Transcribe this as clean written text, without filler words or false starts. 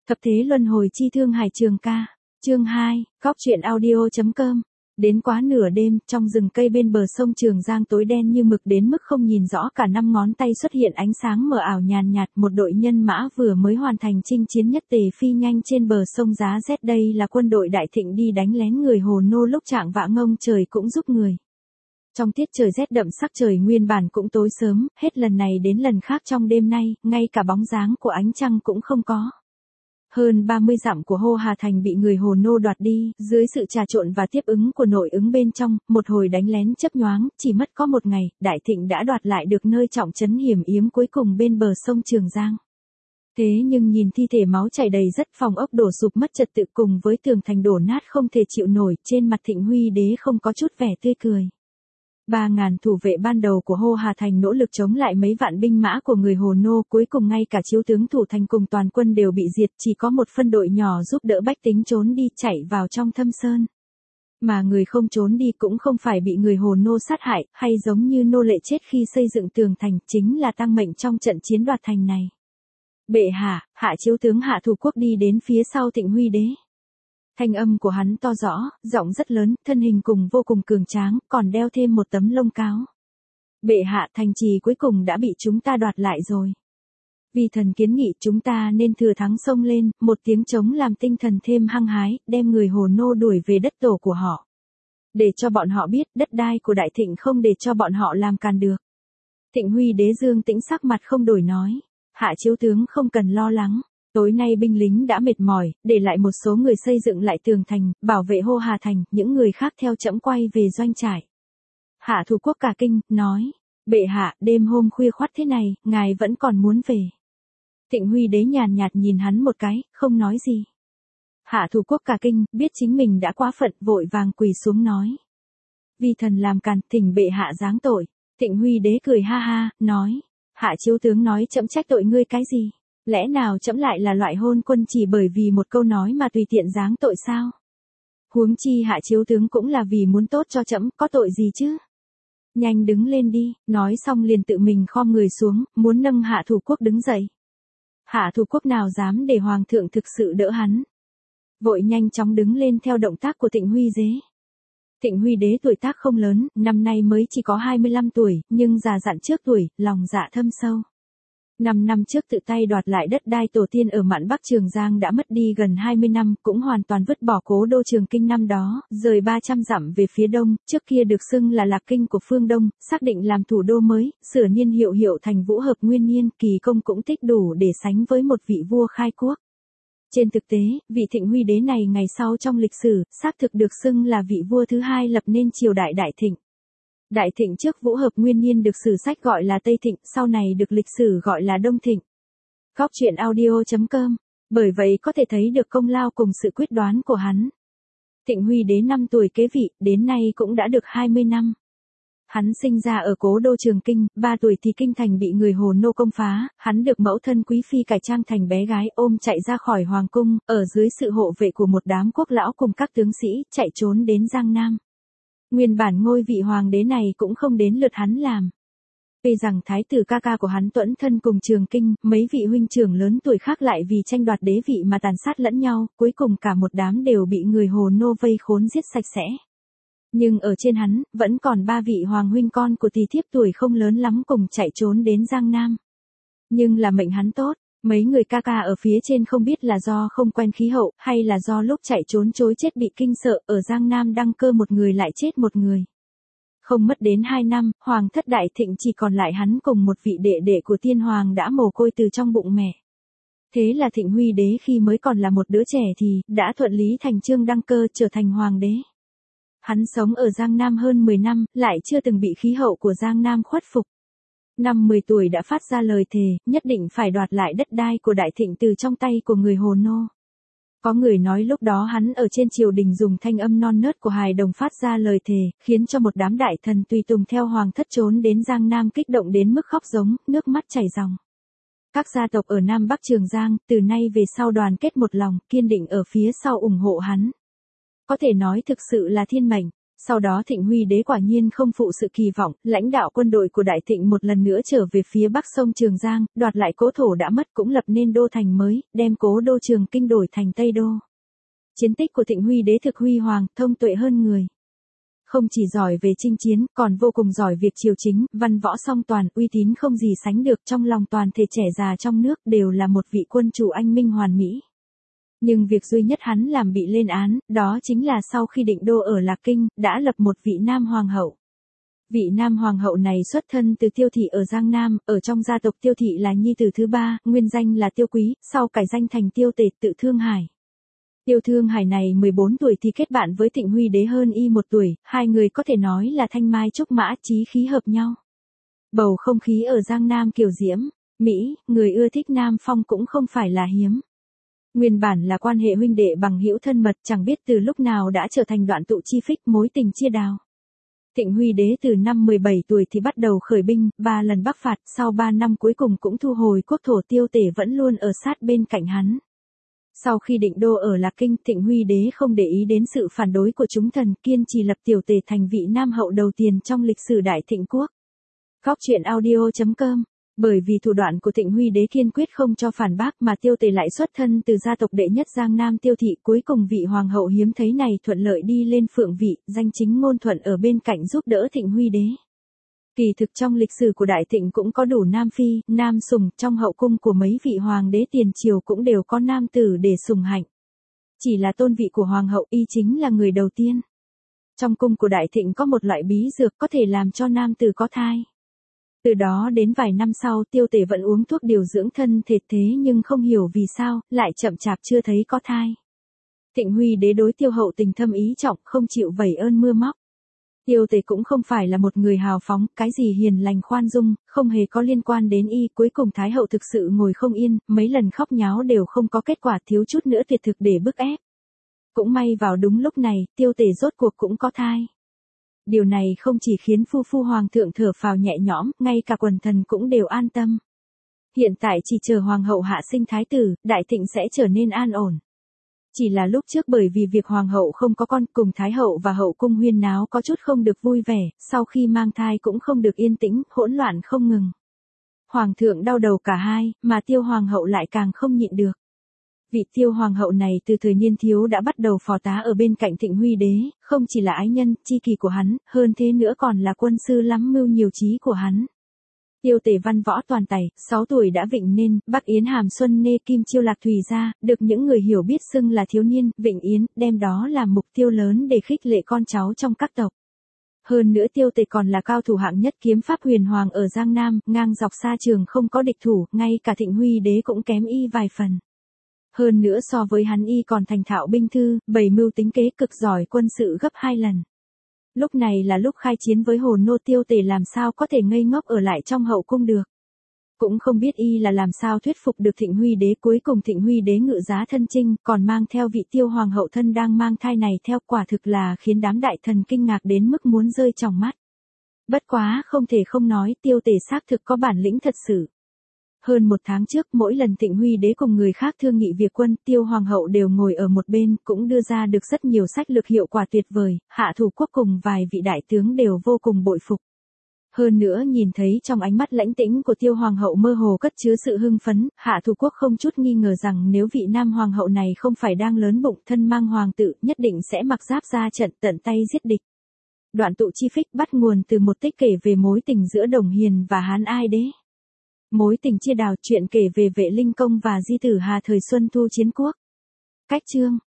Thập thế luân hồi chi thương hải trường ca. Chương 2, góc truyện audio.com. Đến quá nửa đêm, trong rừng cây bên bờ sông Trường Giang tối đen như mực đến mức không nhìn rõ cả năm ngón tay xuất hiện ánh sáng mờ ảo nhàn nhạt. Một đội nhân mã vừa mới hoàn thành chinh chiến nhất tề phi nhanh trên bờ sông giá rét. Đây là quân đội Đại Thịnh đi đánh lén người Hồ Nô lúc trạng vạng ngông trời cũng giúp người. Trong tiết trời rét đậm sắc trời nguyên bản cũng tối sớm, hết lần này đến lần khác trong đêm nay, ngay cả bóng dáng của ánh trăng cũng không có. Hơn 30 dặm của Hô Hà Thành bị người Hồ Nô đoạt đi, dưới sự trà trộn và tiếp ứng của nội ứng bên trong, một hồi đánh lén chớp nhoáng, chỉ mất có một ngày, Đại Thịnh đã đoạt lại được nơi trọng trấn hiểm yếm cuối cùng bên bờ sông Trường Giang. Thế nhưng nhìn thi thể máu chảy đầy rất phòng ốc đổ sụp mất trật tự cùng với tường thành đổ nát không thể chịu nổi, trên mặt Thịnh Huy Đế không có chút vẻ tươi cười. 3.000 thủ vệ ban đầu của Hô Hà Thành nỗ lực chống lại mấy vạn binh mã của người Hồ Nô, cuối cùng ngay cả chiếu tướng thủ thành cùng toàn quân đều bị diệt, chỉ có một phân đội nhỏ giúp đỡ bách tính trốn đi chạy vào trong thâm sơn. Mà người không trốn đi cũng không phải bị người Hồ Nô sát hại, hay giống như nô lệ chết khi xây dựng tường thành, chính là tang mệnh trong trận chiến đoạt thành này. Bệ hạ, hạ chiếu tướng Hạ Thủ Quốc đi đến phía sau Thịnh Huy Đế. Thanh âm của hắn to rõ, giọng rất lớn, thân hình cùng vô cùng cường tráng, còn đeo thêm một tấm lông cáo. Bệ hạ, thành trì cuối cùng đã bị chúng ta đoạt lại rồi. Vì thần kiến nghị chúng ta nên thừa thắng xông lên, một tiếng trống làm tinh thần thêm hăng hái, đem người Hồ Nô đuổi về đất tổ của họ. Để cho bọn họ biết đất đai của Đại Thịnh không để cho bọn họ làm càn được. Thịnh Huy Đế dương tĩnh sắc mặt không đổi nói, hạ chiếu tướng không cần lo lắng. Tối nay binh lính đã mệt mỏi, để lại một số người xây dựng lại tường thành, bảo vệ Hô Hà Thành, những người khác theo trẫm quay về doanh trại. Hạ Thủ Quốc cả kinh, nói, bệ hạ, đêm hôm khuya khoắt thế này, ngài vẫn còn muốn về. Thịnh Huy Đế nhàn nhạt nhìn hắn một cái, không nói gì. Hạ Thủ Quốc cả kinh, biết chính mình đã quá phận, vội vàng quỳ xuống nói. Vì thần làm càn, thỉnh bệ hạ giáng tội. Thịnh Huy Đế cười ha ha, nói, hạ chiếu tướng nói trẫm trách tội ngươi cái gì? Lẽ nào trẫm lại là loại hôn quân chỉ bởi vì một câu nói mà tùy tiện giáng tội sao? Huống chi hạ chiếu tướng cũng là vì muốn tốt cho trẫm, có tội gì chứ? Nhanh đứng lên đi, nói xong liền tự mình khom người xuống, muốn nâng Hạ Thủ Quốc đứng dậy. Hạ Thủ Quốc nào dám để hoàng thượng thực sự đỡ hắn. Vội nhanh chóng đứng lên theo động tác của Thịnh Huy Đế. Thịnh Huy Đế tuổi tác không lớn, năm nay mới chỉ có 25 tuổi, nhưng già dặn trước tuổi, lòng dạ thâm sâu. 5 năm trước tự tay đoạt lại đất đai tổ tiên ở mạn Bắc Trường Giang đã mất đi gần 20 năm, cũng hoàn toàn vứt bỏ cố đô Trường Kinh năm đó, rời 300 dặm về phía đông, trước kia được xưng là Lạc Kinh của phương Đông, xác định làm thủ đô mới, sửa niên hiệu thành Vũ Hợp Nguyên Niên, kỳ công cũng tích đủ để sánh với một vị vua khai quốc. Trên thực tế, vị Thịnh Huy Đế này ngày sau trong lịch sử, xác thực được xưng là vị vua thứ hai lập nên triều đại Đại Thịnh. Đại Thịnh trước Vũ Hợp Nguyên Niên được sử sách gọi là Tây Thịnh, sau này được lịch sử gọi là Đông Thịnh. Góc truyện audio.com. Bởi vậy có thể thấy được công lao cùng sự quyết đoán của hắn. Thịnh Huy Đế 5 tuổi kế vị, đến nay cũng đã được 20 năm. Hắn sinh ra ở cố đô Trường Kinh, 3 tuổi thì kinh thành bị người Hồ Nô công phá, hắn được mẫu thân quý phi cải trang thành bé gái ôm chạy ra khỏi hoàng cung, ở dưới sự hộ vệ của một đám quốc lão cùng các tướng sĩ, chạy trốn đến Giang Nam. Nguyên bản ngôi vị hoàng đế này cũng không đến lượt hắn làm. Vì rằng thái tử ca ca của hắn Tuẫn thân cùng Trường Kinh, mấy vị huynh trưởng lớn tuổi khác lại vì tranh đoạt đế vị mà tàn sát lẫn nhau, cuối cùng cả một đám đều bị người Hồ Nô vây khốn giết sạch sẽ. Nhưng ở trên hắn, vẫn còn 3 vị hoàng huynh con của tỷ thiếp tuổi không lớn lắm cùng chạy trốn đến Giang Nam. Nhưng là mệnh hắn tốt. Mấy người ca ca ở phía trên không biết là do không quen khí hậu, hay là do lúc chạy trốn chối chết bị kinh sợ, ở Giang Nam đăng cơ một người lại chết một người. Không mất đến 2 năm, Hoàng thất Đại Thịnh chỉ còn lại hắn cùng một vị đệ đệ của tiên hoàng đã mồ côi từ trong bụng mẹ. Thế là Thịnh Huy Đế khi mới còn là một đứa trẻ thì, đã thuận lý thành chương đăng cơ trở thành hoàng đế. Hắn sống ở Giang Nam hơn 10 năm, lại chưa từng bị khí hậu của Giang Nam khuất phục. Năm 10 tuổi đã phát ra lời thề, nhất định phải đoạt lại đất đai của Đại Thịnh từ trong tay của người Hồ Nô. Có người nói lúc đó hắn ở trên triều đình dùng thanh âm non nớt của hài đồng phát ra lời thề, khiến cho một đám đại thần tùy tùng theo hoàng thất trốn đến Giang Nam kích động đến mức khóc giống, nước mắt chảy ròng. Các gia tộc ở Nam Bắc Trường Giang, từ nay về sau đoàn kết một lòng, kiên định ở phía sau ủng hộ hắn. Có thể nói thực sự là thiên mệnh. Sau đó Thịnh Huy đế quả nhiên không phụ sự kỳ vọng, lãnh đạo quân đội của Đại Thịnh một lần nữa trở về phía bắc sông Trường Giang, đoạt lại cố thổ đã mất cũng lập nên đô thành mới, đem cố đô Trường Kinh đổi thành Tây Đô. Chiến tích của Thịnh Huy đế thực huy hoàng, thông tuệ hơn người. Không chỉ giỏi về chinh chiến, còn vô cùng giỏi việc triều chính, văn võ song toàn, uy tín không gì sánh được, trong lòng toàn thể trẻ già trong nước đều là một vị quân chủ anh minh hoàn mỹ. Nhưng việc duy nhất hắn làm bị lên án, đó chính là sau khi định đô ở Lạc Kinh, đã lập một vị nam hoàng hậu. Vị nam hoàng hậu này xuất thân từ Tiêu thị ở Giang Nam, ở trong gia tộc Tiêu thị là nhi tử thứ ba, nguyên danh là Tiêu Quý, sau cải danh thành Tiêu Tề, tự Thương Hải. Tiêu Thương Hải này 14 tuổi thì kết bạn với Thịnh Huy đế hơn y 1 tuổi, hai người có thể nói là thanh mai trúc mã, chí khí hợp nhau. Bầu không khí ở Giang Nam kiều diễm, Mỹ, người ưa thích Nam Phong cũng không phải là hiếm. Nguyên bản là quan hệ huynh đệ bằng hữu thân mật, chẳng biết từ lúc nào đã trở thành đoạn tụ chi phích, mối tình chia đào. Thịnh Huy đế từ năm 17 tuổi thì bắt đầu khởi binh, 3 lần bắc phạt, sau 3 năm cuối cùng cũng thu hồi quốc thổ. Tiêu Tể vẫn luôn ở sát bên cạnh hắn. Sau khi định đô ở Lạc Kinh, Thịnh Huy đế không để ý đến sự phản đối của chúng thần, kiên trì lập Tiểu Tể thành vị nam hậu đầu tiên trong lịch sử Đại Thịnh quốc. Góc truyện audio.com. Bởi vì thủ đoạn của Thịnh Huy đế kiên quyết không cho phản bác mà Tiêu Tề lại xuất thân từ gia tộc đệ nhất Giang Nam Tiêu thị, cuối cùng vị hoàng hậu hiếm thấy này thuận lợi đi lên phượng vị, danh chính ngôn thuận ở bên cạnh giúp đỡ Thịnh Huy đế. Kỳ thực trong lịch sử của Đại Thịnh cũng có đủ nam phi, nam sủng, trong hậu cung của mấy vị hoàng đế tiền triều cũng đều có nam tử để sủng hạnh. Chỉ là tôn vị của hoàng hậu y chính là người đầu tiên. Trong cung của Đại Thịnh có một loại bí dược có thể làm cho nam tử có thai. Từ đó đến vài năm sau, Tiêu Tể vẫn uống thuốc điều dưỡng thân thể, thế nhưng không hiểu vì sao, lại chậm chạp chưa thấy có thai. Thịnh Huy đế đối Tiêu hậu tình thâm ý trọng, không chịu vẩy ơn mưa móc. Tiêu Tể cũng không phải là một người hào phóng, cái gì hiền lành khoan dung, không hề có liên quan đến y. Cuối cùng Thái hậu thực sự ngồi không yên, mấy lần khóc nháo đều không có kết quả, thiếu chút nữa tuyệt thực để bức ép. Cũng may vào đúng lúc này, Tiêu Tể rốt cuộc cũng có thai. Điều này không chỉ khiến phu hoàng thượng thở phào nhẹ nhõm, ngay cả quần thần cũng đều an tâm. Hiện tại chỉ chờ hoàng hậu hạ sinh thái tử, Đại Thịnh sẽ trở nên an ổn. Chỉ là lúc trước bởi vì việc hoàng hậu không có con, cùng thái hậu và hậu cung huyên náo có chút không được vui vẻ, sau khi mang thai cũng không được yên tĩnh, hỗn loạn không ngừng. Hoàng thượng đau đầu cả hai, mà Tiêu hoàng hậu lại càng không nhịn được. Vị Tiêu hoàng hậu này từ thời niên thiếu đã bắt đầu phò tá ở bên cạnh Thịnh Huy đế, không chỉ là ái nhân, tri kỷ của hắn, hơn thế nữa còn là quân sư lắm mưu nhiều trí của hắn. Tiêu Tể văn võ toàn tài, 6 tuổi đã vịnh nên, Bắc Yến Hàm Xuân Nê Kim Chiêu Lạc Thùy ra, được những người hiểu biết xưng là thiếu niên, Vịnh Yến, đem đó làm mục tiêu lớn để khích lệ con cháu trong các tộc. Hơn nữa Tiêu Tể còn là cao thủ hạng nhất kiếm pháp huyền hoàng ở Giang Nam, ngang dọc xa trường không có địch thủ, ngay cả Thịnh Huy đế cũng kém y vài phần. Hơn nữa so với hắn y còn thành thạo binh thư, bày mưu tính kế, cực giỏi quân sự gấp 2 lần. Lúc này là lúc khai chiến với Hồ Nô. Tiêu Tể làm sao có thể ngây ngốc ở lại trong hậu cung được. Cũng không biết y là làm sao thuyết phục được Thịnh Huy đế. Cuối cùng Thịnh Huy đế ngự giá thân chinh, còn mang theo vị Tiêu hoàng hậu thân đang mang thai này theo, quả thực là khiến đám đại thần kinh ngạc đến mức muốn rơi tròng mắt. Bất quá không thể không nói, Tiêu Tể xác thực có bản lĩnh thật sự. Hơn 1 tháng trước, mỗi lần Thịnh Huy đế cùng người khác thương nghị việc quân, Tiêu hoàng hậu đều ngồi ở một bên, cũng đưa ra được rất nhiều sách lược hiệu quả tuyệt vời, hạ thủ quốc cùng vài vị đại tướng đều vô cùng bội phục. Hơn nữa nhìn thấy trong ánh mắt lãnh tĩnh của Tiêu hoàng hậu mơ hồ cất chứa sự hưng phấn, hạ thủ quốc không chút nghi ngờ rằng nếu vị nam hoàng hậu này không phải đang lớn bụng thân mang hoàng tử, nhất định sẽ mặc giáp ra trận tận tay giết địch. Đoạn tụ chi phích bắt nguồn từ một tích kể về mối tình giữa Đồng Hiền và Hán Ai đế. Mối tình chia đào, chuyện kể về Vệ Linh Công và Di Tử Hà thời Xuân Thu chiến quốc. Cách chương